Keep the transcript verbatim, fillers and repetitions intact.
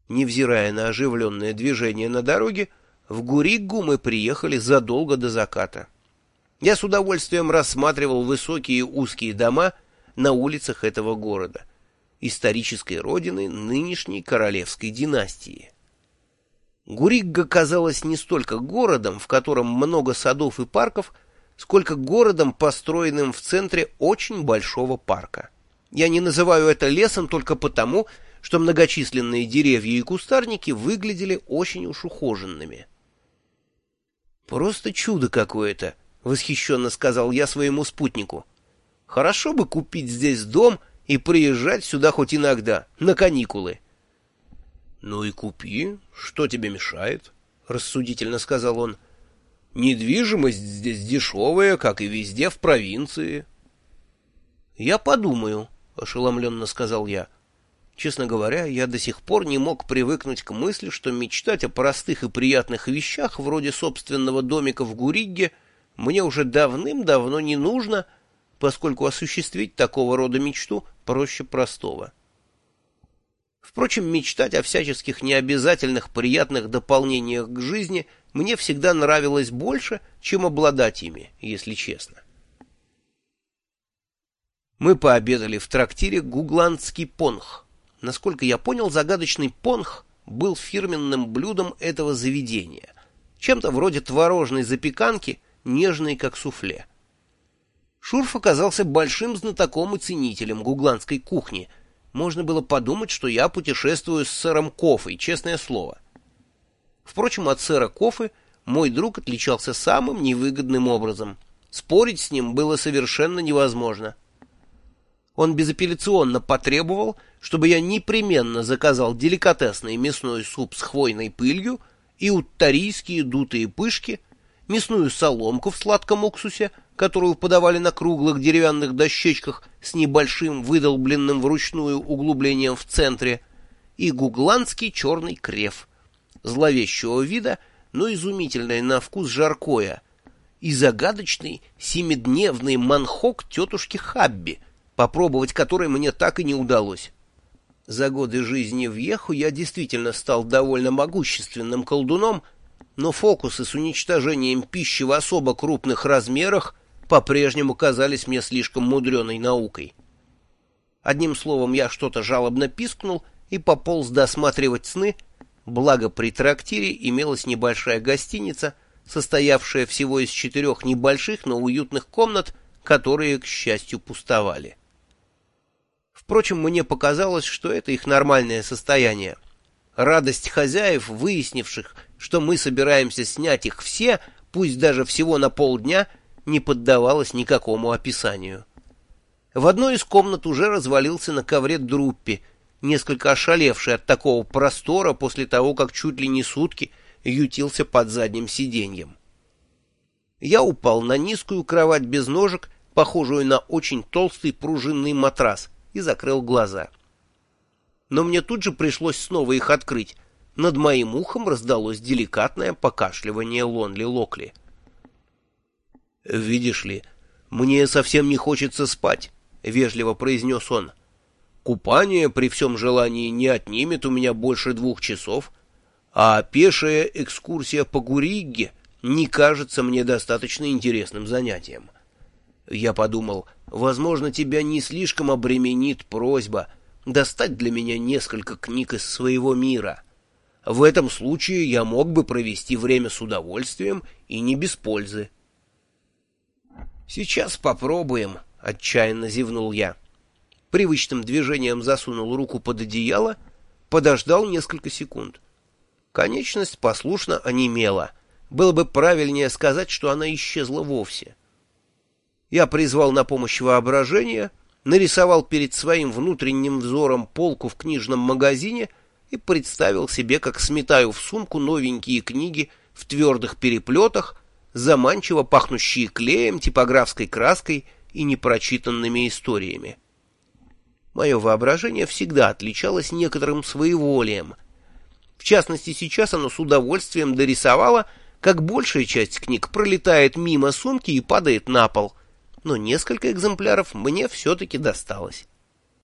Невзирая на оживленное движение на дороге, в Гуриггу мы приехали задолго до заката. Я с удовольствием рассматривал высокие узкие дома на улицах этого города, исторической родины нынешней королевской династии. Гуригга казалась не столько городом, в котором много садов и парков, сколько городом, построенным в центре очень большого парка. Я не называю это лесом только потому, что многочисленные деревья и кустарники выглядели очень уж ухоженными. «Просто чудо какое-то», — восхищенно сказал я своему спутнику. «Хорошо бы купить здесь дом и приезжать сюда хоть иногда, на каникулы». «Ну и купи, что тебе мешает?» — рассудительно сказал он. «Недвижимость здесь дешевая, как и везде в провинции». «Я подумаю», — ошеломленно сказал я. Честно говоря, я до сих пор не мог привыкнуть к мысли, что мечтать о простых и приятных вещах, вроде собственного домика в Гуригге, мне уже давным-давно не нужно, поскольку осуществить такого рода мечту проще простого. Впрочем, мечтать о всяческих необязательных приятных дополнениях к жизни мне всегда нравилось больше, чем обладать ими, если честно. Мы пообедали в трактире «Гугландский понх». Насколько я понял, загадочный понх был фирменным блюдом этого заведения, чем-то вроде творожной запеканки, нежной как суфле. Шурф оказался большим знатоком и ценителем гугландской кухни. Можно было подумать, что я путешествую с сэром Кофой, честное слово. Впрочем, от сэра Кофы мой друг отличался самым невыгодным образом. Спорить с ним было совершенно невозможно. Он безапелляционно потребовал, чтобы я непременно заказал деликатесный мясной суп с хвойной пылью и уттарийские дутые пышки, мясную соломку в сладком уксусе, которую подавали на круглых деревянных дощечках с небольшим выдолбленным вручную углублением в центре, и гугландский черный креф, зловещего вида, но изумительное на вкус жаркое, и загадочный семидневный манхок тетушки Хабби, попробовать который мне так и не удалось. За годы жизни в Йеху я действительно стал довольно могущественным колдуном, но фокусы с уничтожением пищи в особо крупных размерах по-прежнему казались мне слишком мудреной наукой. Одним словом, я что-то жалобно пискнул и пополз досматривать сны, благо при трактире имелась небольшая гостиница, состоявшая всего из четырех небольших, но уютных комнат, которые, к счастью, пустовали. Впрочем, мне показалось, что это их нормальное состояние. Радость хозяев, выяснивших, что мы собираемся снять их все, пусть даже всего на полдня, не поддавалась никакому описанию. В одной из комнат уже развалился на ковре Друппи, несколько ошалевший от такого простора после того, как чуть ли не сутки ютился под задним сиденьем. Я упал на низкую кровать без ножек, похожую на очень толстый пружинный матрас, и закрыл глаза. Но мне тут же пришлось снова их открыть. Над моим ухом раздалось деликатное покашливание Лонли Локли. «Видишь ли, мне совсем не хочется спать», — вежливо произнес он. «Купание при всем желании не отнимет у меня больше двух часов, а пешая экскурсия по Гуригге не кажется мне достаточно интересным занятием. Я подумал, возможно, тебя не слишком обременит просьба достать для меня несколько книг из своего мира. В этом случае я мог бы провести время с удовольствием и не без пользы». «Сейчас попробуем», — отчаянно зевнул я. Привычным движением засунул руку под одеяло, подождал несколько секунд. Конечность послушно онемела. Было бы правильнее сказать, что она исчезла вовсе. Я призвал на помощь воображение, нарисовал перед своим внутренним взором полку в книжном магазине и представил себе, как сметаю в сумку новенькие книги в твердых переплетах, заманчиво пахнущие клеем, типографской краской и непрочитанными историями. Мое воображение всегда отличалось некоторым своеволием. В частности, сейчас оно с удовольствием дорисовало, как большая часть книг пролетает мимо сумки и падает на пол, но несколько экземпляров мне все-таки досталось.